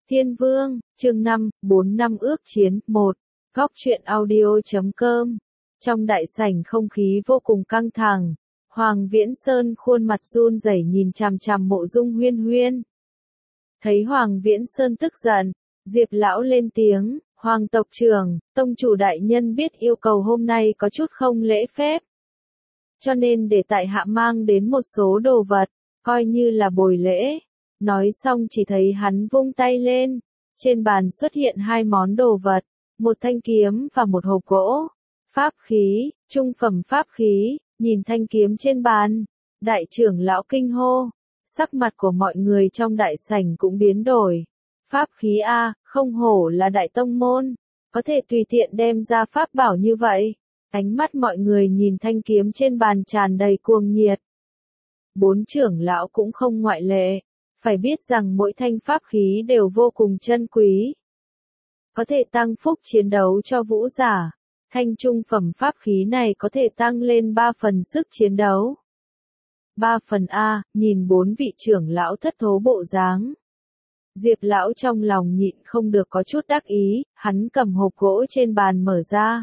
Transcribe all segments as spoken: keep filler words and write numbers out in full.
Thiên Vương, chương năm, bốn năm ước chiến, một. Góc truyện audio chấm com. Trong đại sảnh không khí vô cùng căng thẳng, Hoàng Viễn Sơn khuôn mặt run rẩy nhìn chằm chằm Mộ Dung Huyên Huyên. Thấy Hoàng Viễn Sơn tức giận, Diệp lão lên tiếng, Hoàng tộc trưởng, tông chủ đại nhân biết yêu cầu hôm nay có chút không lễ phép. Cho nên để tại hạ mang đến một số đồ vật, coi như là bồi lễ. Nói xong chỉ thấy hắn vung tay lên, trên bàn xuất hiện hai món đồ vật, một thanh kiếm và một hộp gỗ. Pháp khí, trung phẩm pháp khí, nhìn thanh kiếm trên bàn, đại trưởng lão kinh hô, sắc mặt của mọi người trong đại sảnh cũng biến đổi. Pháp khí a, không hổ là đại tông môn, có thể tùy tiện đem ra pháp bảo như vậy. Ánh mắt mọi người nhìn thanh kiếm trên bàn tràn đầy cuồng nhiệt. Bốn trưởng lão cũng không ngoại lệ. Phải biết rằng mỗi thanh pháp khí đều vô cùng chân quý. Có thể tăng phúc chiến đấu cho vũ giả. Thanh trung phẩm pháp khí này có thể tăng lên ba phần sức chiến đấu. ba phần A, nhìn bốn vị trưởng lão thất thố bộ dáng. Diệp lão trong lòng nhịn không được có chút đắc ý, hắn cầm hộp gỗ trên bàn mở ra.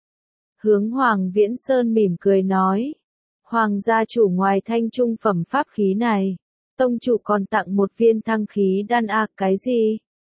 Hướng Hoàng Viễn Sơn mỉm cười nói. Hoàng gia chủ ngoài thanh trung phẩm pháp khí này. Tông chủ còn tặng một viên thăng khí đan a, cái gì?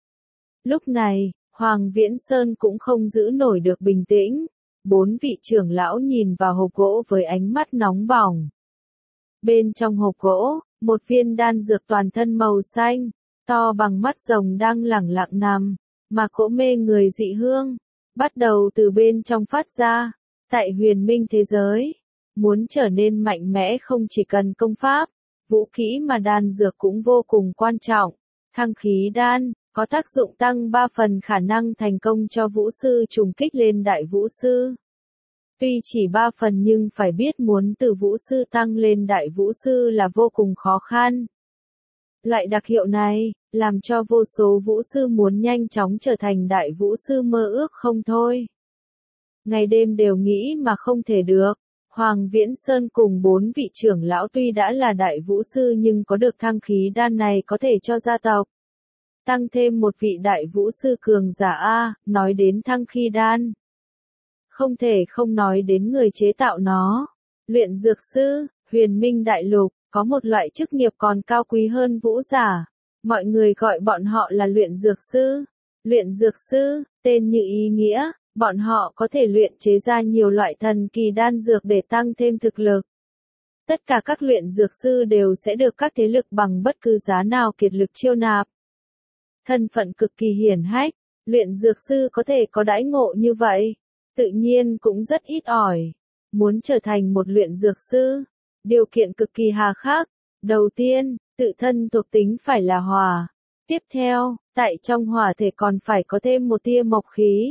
Lúc này, Hoàng Viễn Sơn cũng không giữ nổi được bình tĩnh. Bốn vị trưởng lão nhìn vào hộp gỗ với ánh mắt nóng bỏng. Bên trong hộp gỗ, một viên đan dược toàn thân màu xanh, to bằng mắt rồng đang lẳng lặng nằm, mà cỗ mê người dị hương, bắt đầu từ bên trong phát ra. Tại huyền minh thế giới, muốn trở nên mạnh mẽ không chỉ cần công pháp, vũ khí mà đan dược cũng vô cùng quan trọng. Thăng khí đan, có tác dụng tăng ba phần khả năng thành công cho vũ sư trùng kích lên đại vũ sư. Tuy chỉ ba phần nhưng phải biết muốn từ vũ sư tăng lên đại vũ sư là vô cùng khó khăn. Loại đặc hiệu này, làm cho vô số vũ sư muốn nhanh chóng trở thành đại vũ sư mơ ước không thôi. Ngày đêm đều nghĩ mà không thể được. Hoàng Viễn Sơn cùng bốn vị trưởng lão tuy đã là đại vũ sư nhưng có được thăng khí đan này có thể cho gia tộc. Tăng thêm một vị đại vũ sư cường giả A, nói đến thăng khí đan. Không thể không nói đến người chế tạo nó. Luyện dược sư, huyền minh đại lục, có một loại chức nghiệp còn cao quý hơn vũ giả. Mọi người gọi bọn họ là luyện dược sư. Luyện dược sư, tên như ý nghĩa. Bọn họ có thể luyện chế ra nhiều loại thần kỳ đan dược để tăng thêm thực lực. Tất cả các luyện dược sư đều sẽ được các thế lực bằng bất cứ giá nào kiệt lực chiêu nạp. Thân phận cực kỳ hiển hách, luyện dược sư có thể có đãi ngộ như vậy, tự nhiên cũng rất ít ỏi. Muốn trở thành một luyện dược sư, điều kiện cực kỳ hà khắc. Đầu tiên, tự thân thuộc tính phải là hỏa. Tiếp theo, tại trong hỏa thể còn phải có thêm một tia mộc khí.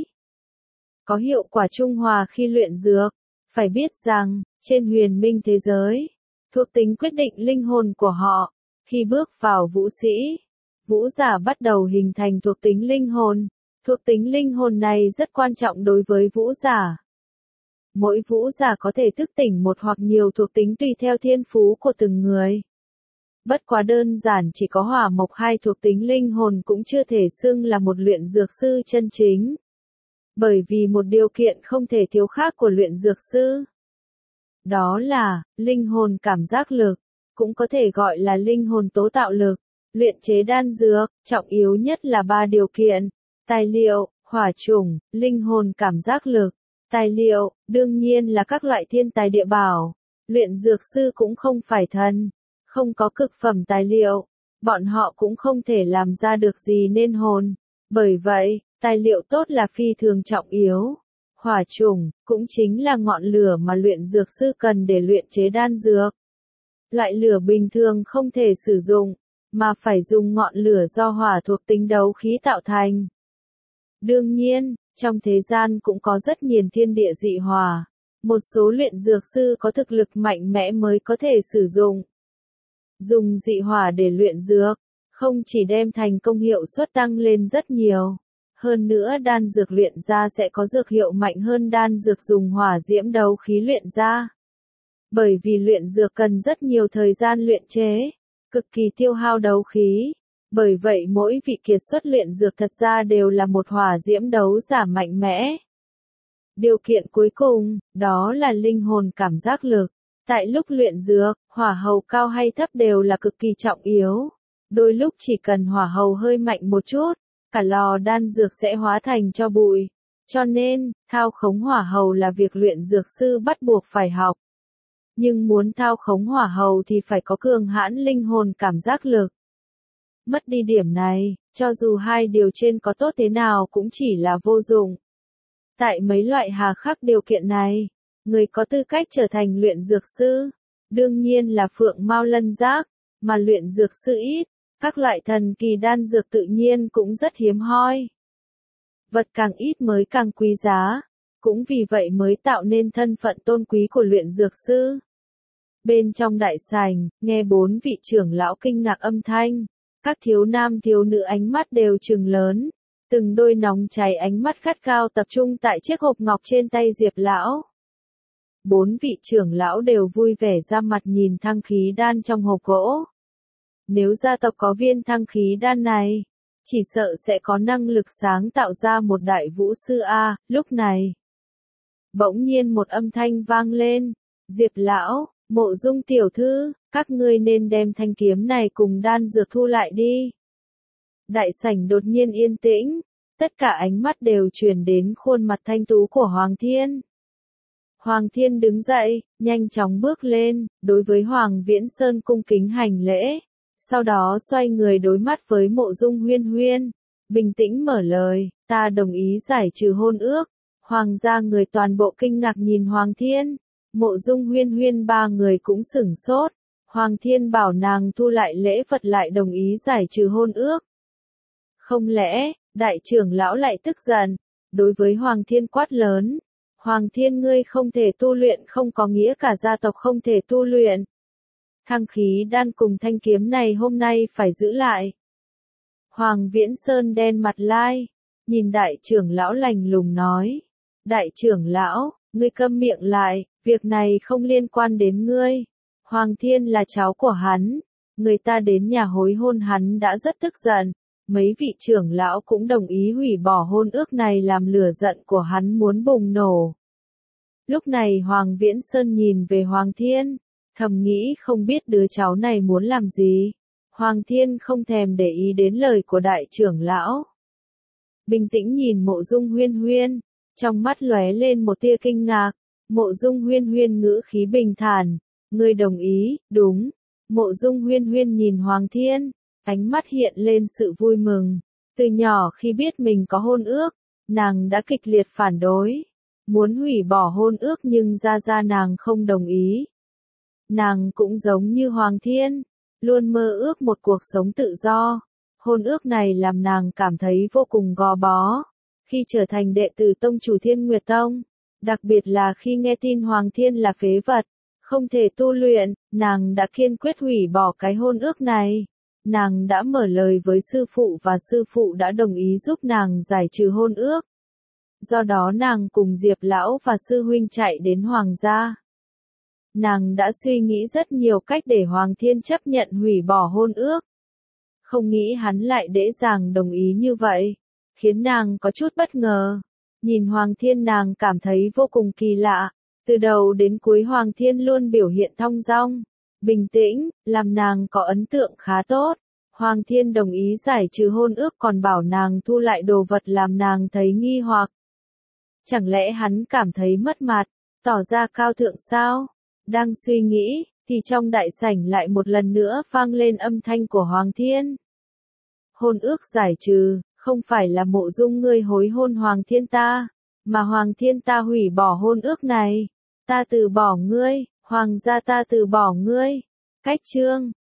Có hiệu quả trung hòa khi luyện dược. Phải biết rằng, trên huyền minh thế giới, thuộc tính quyết định linh hồn của họ. Khi bước vào vũ sĩ, vũ giả bắt đầu hình thành thuộc tính linh hồn. Thuộc tính linh hồn này rất quan trọng đối với vũ giả. Mỗi vũ giả có thể thức tỉnh một hoặc nhiều thuộc tính tùy theo thiên phú của từng người. Bất quá đơn giản chỉ có hỏa mộc hai thuộc tính linh hồn cũng chưa thể xưng là một luyện dược sư chân chính. Bởi vì một điều kiện không thể thiếu khác của luyện dược sư. Đó là, linh hồn cảm giác lực, cũng có thể gọi là linh hồn tố tạo lực. Luyện chế đan dược, trọng yếu nhất là ba điều kiện. Tài liệu, hỏa chủng, linh hồn cảm giác lực. Tài liệu, đương nhiên là các loại thiên tài địa bảo. Luyện dược sư cũng không phải thần. Không có cực phẩm tài liệu, bọn họ cũng không thể làm ra được gì nên hồn. Bởi vậy, tài liệu tốt là phi thường trọng yếu. Hỏa chủng, cũng chính là ngọn lửa mà luyện dược sư cần để luyện chế đan dược. Loại lửa bình thường không thể sử dụng, mà phải dùng ngọn lửa do hỏa thuộc tính đấu khí tạo thành. Đương nhiên, trong thế gian cũng có rất nhiều thiên địa dị hỏa. Một số luyện dược sư có thực lực mạnh mẽ mới có thể sử dụng. Dùng dị hỏa để luyện dược, không chỉ đem thành công hiệu suất tăng lên rất nhiều. Hơn nữa đan dược luyện ra sẽ có dược hiệu mạnh hơn đan dược dùng hỏa diễm đấu khí luyện ra. Bởi vì luyện dược cần rất nhiều thời gian luyện chế, cực kỳ tiêu hao đấu khí. Bởi vậy mỗi vị kiệt xuất luyện dược thật ra đều là một hỏa diễm đấu giả mạnh mẽ. Điều kiện cuối cùng, đó là linh hồn cảm giác lực. Tại lúc luyện dược, hỏa hầu cao hay thấp đều là cực kỳ trọng yếu. Đôi lúc chỉ cần hỏa hầu hơi mạnh một chút, cả lò đan dược sẽ hóa thành tro bụi. Cho nên, thao khống hỏa hầu là việc luyện dược sư bắt buộc phải học. Nhưng muốn thao khống hỏa hầu thì phải có cường hãn linh hồn cảm giác lực. Mất đi điểm này, cho dù hai điều trên có tốt thế nào cũng chỉ là vô dụng. Tại mấy loại hà khắc điều kiện này, người có tư cách trở thành luyện dược sư, đương nhiên là phượng mao lân giác, mà luyện dược sư ít, các loại thần kỳ đan dược tự nhiên cũng rất hiếm hoi. Vật càng ít mới càng quý giá, cũng vì vậy mới tạo nên thân phận tôn quý của luyện dược sư. Bên trong đại sảnh, nghe bốn vị trưởng lão kinh ngạc âm thanh, các thiếu nam thiếu nữ ánh mắt đều trừng lớn, từng đôi nóng cháy ánh mắt gắt gao tập trung tại chiếc hộp ngọc trên tay Diệp lão. Bốn vị trưởng lão đều vui vẻ ra mặt nhìn thăng khí đan trong hộp gỗ. Nếu gia tộc có viên thăng khí đan này, chỉ sợ sẽ có năng lực sáng tạo ra một đại vũ sư A. Lúc này, bỗng nhiên một âm thanh vang lên, Diệp lão, Mộ Dung tiểu thư, các ngươi nên đem thanh kiếm này cùng đan dược thu lại đi. Đại sảnh đột nhiên yên tĩnh, tất cả ánh mắt đều chuyển đến khuôn mặt thanh tú của Hoàng Thiên. Hoàng Thiên đứng dậy, nhanh chóng bước lên, đối với Hoàng Viễn Sơn cung kính hành lễ, sau đó xoay người đối mắt với Mộ Dung Huyên Huyên, bình tĩnh mở lời, ta đồng ý giải trừ hôn ước. Hoàng gia người toàn bộ kinh ngạc nhìn Hoàng Thiên, Mộ Dung Huyên Huyên ba người cũng sửng sốt, Hoàng Thiên bảo nàng thu lại lễ vật lại đồng ý giải trừ hôn ước. Không lẽ, đại trưởng lão lại tức giận, đối với Hoàng Thiên quát lớn, Hoàng Thiên ngươi không thể tu luyện không có nghĩa cả gia tộc không thể tu luyện. Thăng khí đan cùng thanh kiếm này hôm nay phải giữ lại. Hoàng Viễn Sơn đen mặt lai, nhìn đại trưởng lão lạnh lùng nói, đại trưởng lão, ngươi câm miệng lại, việc này không liên quan đến ngươi. Hoàng Thiên là cháu của hắn, người ta đến nhà hối hôn hắn đã rất tức giận, mấy vị trưởng lão cũng đồng ý hủy bỏ hôn ước này làm lửa giận của hắn muốn bùng nổ. Lúc này Hoàng Viễn Sơn nhìn về Hoàng Thiên, thầm nghĩ không biết đứa cháu này muốn làm gì. Hoàng Thiên không thèm để ý đến lời của đại trưởng lão. Bình tĩnh nhìn Mộ Dung Huyên Huyên, trong mắt lóe lên một tia kinh ngạc. Mộ Dung Huyên Huyên ngữ khí bình thản, ngươi đồng ý, đúng. Mộ Dung Huyên Huyên nhìn Hoàng Thiên, ánh mắt hiện lên sự vui mừng. Từ nhỏ khi biết mình có hôn ước, nàng đã kịch liệt phản đối, muốn hủy bỏ hôn ước nhưng gia gia nàng không đồng ý. Nàng cũng giống như Hoàng Thiên, luôn mơ ước một cuộc sống tự do. Hôn ước này làm nàng cảm thấy vô cùng gò bó. Khi trở thành đệ tử tông chủ Thiên Nguyệt Tông, đặc biệt là khi nghe tin Hoàng Thiên là phế vật, không thể tu luyện, nàng đã kiên quyết hủy bỏ cái hôn ước này. Nàng đã mở lời với sư phụ và sư phụ đã đồng ý giúp nàng giải trừ hôn ước. Do đó nàng cùng Diệp lão và sư huynh chạy đến Hoàng gia. Nàng đã suy nghĩ rất nhiều cách để Hoàng Thiên chấp nhận hủy bỏ hôn ước. Không nghĩ hắn lại dễ dàng đồng ý như vậy, khiến nàng có chút bất ngờ. Nhìn Hoàng Thiên nàng cảm thấy vô cùng kỳ lạ, từ đầu đến cuối Hoàng Thiên luôn biểu hiện thong dong, bình tĩnh, làm nàng có ấn tượng khá tốt. Hoàng Thiên đồng ý giải trừ hôn ước còn bảo nàng thu lại đồ vật làm nàng thấy nghi hoặc. Chẳng lẽ hắn cảm thấy mất mặt, tỏ ra cao thượng sao? Đang suy nghĩ, thì trong đại sảnh lại một lần nữa vang lên âm thanh của Hoàng Thiên. Hôn ước giải trừ, không phải là Mộ Dung ngươi hối hôn Hoàng Thiên ta, mà Hoàng Thiên ta hủy bỏ hôn ước này. Ta từ bỏ ngươi, Hoàng gia ta từ bỏ ngươi. Cách chương